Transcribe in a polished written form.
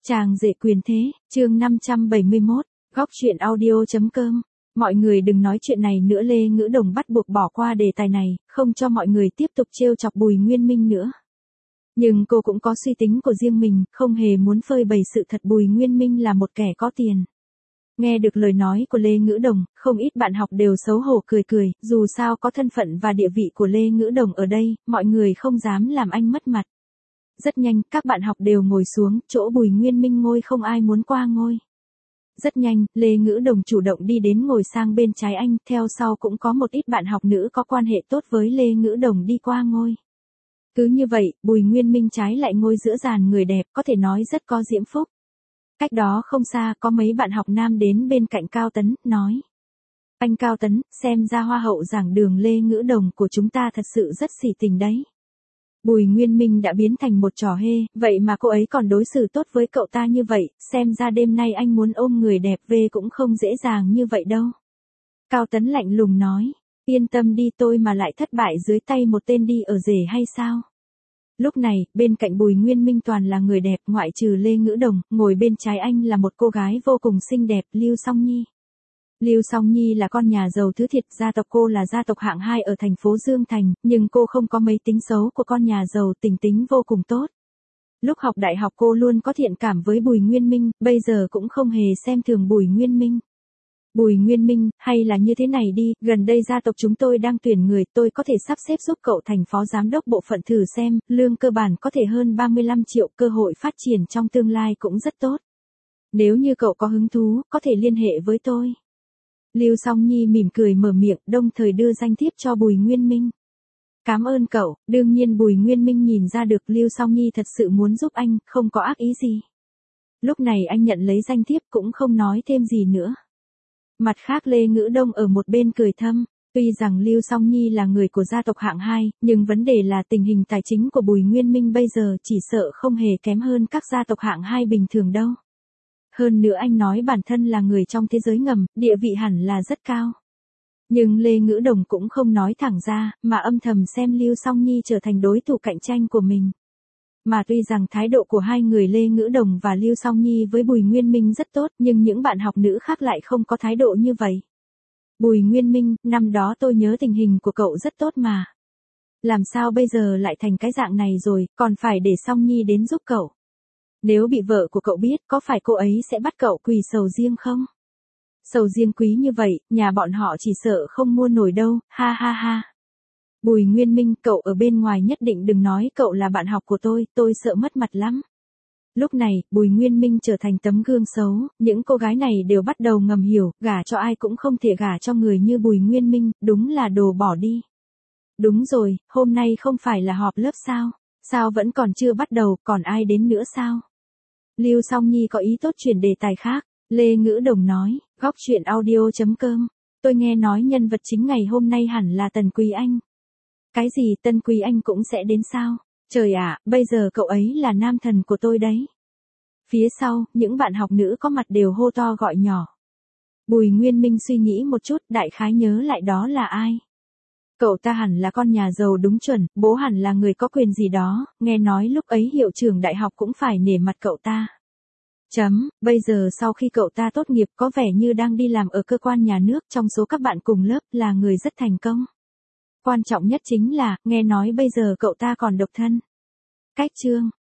Chàng rể quyền thế, chương 571, góc truyện audio.com. Mọi người đừng nói chuyện này nữa. Lê Ngữ Đồng bắt buộc bỏ qua đề tài này, không cho mọi người tiếp tục trêu chọc Bùi Nguyên Minh nữa. Nhưng cô cũng có suy tính của riêng mình, không hề muốn phơi bày sự thật Bùi Nguyên Minh là một kẻ có tiền. Nghe được lời nói của Lê Ngữ Đồng, không ít bạn học đều xấu hổ cười cười, dù sao có thân phận và địa vị của Lê Ngữ Đồng ở đây, mọi người không dám làm anh mất mặt. Rất nhanh, các bạn học đều ngồi xuống, chỗ Bùi Nguyên Minh ngồi không ai muốn qua ngôi. Rất nhanh, Lê Ngữ Đồng chủ động đi đến ngồi sang bên trái anh, theo sau cũng có một ít bạn học nữ có quan hệ tốt với Lê Ngữ Đồng đi qua ngôi. Cứ như vậy, Bùi Nguyên Minh trái lại ngồi giữa dàn người đẹp, có thể nói rất có diễm phúc. Cách đó không xa, có mấy bạn học nam đến bên cạnh Cao Tấn, nói: Anh Cao Tấn, xem ra hoa hậu giảng đường Lê Ngữ Đồng của chúng ta thật sự rất xỉ tình đấy. Bùi Nguyên Minh đã biến thành một trò hề, vậy mà cô ấy còn đối xử tốt với cậu ta như vậy, xem ra đêm nay anh muốn ôm người đẹp về cũng không dễ dàng như vậy đâu. Cao Tấn lạnh lùng nói: Yên tâm đi, tôi mà lại thất bại dưới tay một tên đi ở rể hay sao? Lúc này, bên cạnh Bùi Nguyên Minh toàn là người đẹp, ngoại trừ Lê Ngữ Đồng, ngồi bên trái anh là một cô gái vô cùng xinh đẹp, Lưu Song Nhi. Lưu Song Nhi là con nhà giàu thứ thiệt, gia tộc cô là gia tộc hạng 2 ở thành phố Dương Thành, nhưng cô không có mấy tính xấu của con nhà giàu, tính tính vô cùng tốt. Lúc học đại học cô luôn có thiện cảm với Bùi Nguyên Minh, bây giờ cũng không hề xem thường Bùi Nguyên Minh. Bùi Nguyên Minh, hay là như thế này đi, gần đây gia tộc chúng tôi đang tuyển người, tôi có thể sắp xếp giúp cậu thành phó giám đốc bộ phận thử xem, lương cơ bản có thể hơn 35 triệu, cơ hội phát triển trong tương lai cũng rất tốt. Nếu như cậu có hứng thú, có thể liên hệ với tôi. Lưu Song Nhi mỉm cười mở miệng, đồng thời đưa danh thiếp cho Bùi Nguyên Minh. Cảm ơn cậu. Đương nhiên Bùi Nguyên Minh nhìn ra được Lưu Song Nhi thật sự muốn giúp anh, không có ác ý gì. Lúc này anh nhận lấy danh thiếp cũng không nói thêm gì nữa. Mặt khác Lê Ngữ Đông ở một bên cười thầm, tuy rằng Lưu Song Nhi là người của gia tộc hạng 2, nhưng vấn đề là tình hình tài chính của Bùi Nguyên Minh bây giờ chỉ sợ không hề kém hơn các gia tộc hạng 2 bình thường đâu. Hơn nữa anh nói bản thân là người trong thế giới ngầm, địa vị hẳn là rất cao. Nhưng Lê Ngữ Đồng cũng không nói thẳng ra, mà âm thầm xem Lưu Song Nhi trở thành đối thủ cạnh tranh của mình. Mà tuy rằng thái độ của hai người Lê Ngữ Đồng và Lưu Song Nhi với Bùi Nguyên Minh rất tốt, nhưng những bạn học nữ khác lại không có thái độ như vậy. Bùi Nguyên Minh, năm đó tôi nhớ tình hình của cậu rất tốt mà. Làm sao bây giờ lại thành cái dạng này rồi, còn phải để Song Nhi đến giúp cậu. Nếu bị vợ của cậu biết, có phải cô ấy sẽ bắt cậu quỳ sầu riêng không? Sầu riêng quý như vậy, nhà bọn họ chỉ sợ không mua nổi đâu, ha ha ha. Bùi Nguyên Minh, cậu ở bên ngoài nhất định đừng nói cậu là bạn học của tôi sợ mất mặt lắm. Lúc này, Bùi Nguyên Minh trở thành tấm gương xấu, những cô gái này đều bắt đầu ngầm hiểu, gả cho ai cũng không thể gả cho người như Bùi Nguyên Minh, đúng là đồ bỏ đi. Đúng rồi, hôm nay không phải là họp lớp sao? Sao vẫn còn chưa bắt đầu, còn ai đến nữa sao? Lưu Song Nhi có ý tốt chuyển đề tài khác. Lê Ngữ Đồng nói, góc truyện audio.com. Tôi nghe nói nhân vật chính ngày hôm nay hẳn là Tần Quý Anh. Cái gì Tân Quý Anh cũng sẽ đến sao? Trời ạ, bây giờ cậu ấy là nam thần của tôi đấy. Phía sau, những bạn học nữ có mặt đều hô to gọi nhỏ. Bùi Nguyên Minh suy nghĩ một chút, đại khái nhớ lại đó là ai. Cậu ta hẳn là con nhà giàu đúng chuẩn, bố hẳn là người có quyền gì đó, nghe nói lúc ấy hiệu trưởng đại học cũng phải nể mặt cậu ta. Bây giờ sau khi cậu ta tốt nghiệp có vẻ như đang đi làm ở cơ quan nhà nước, trong số các bạn cùng lớp là người rất thành công. Quan trọng nhất chính là, nghe nói bây giờ cậu ta còn độc thân. Cách chương.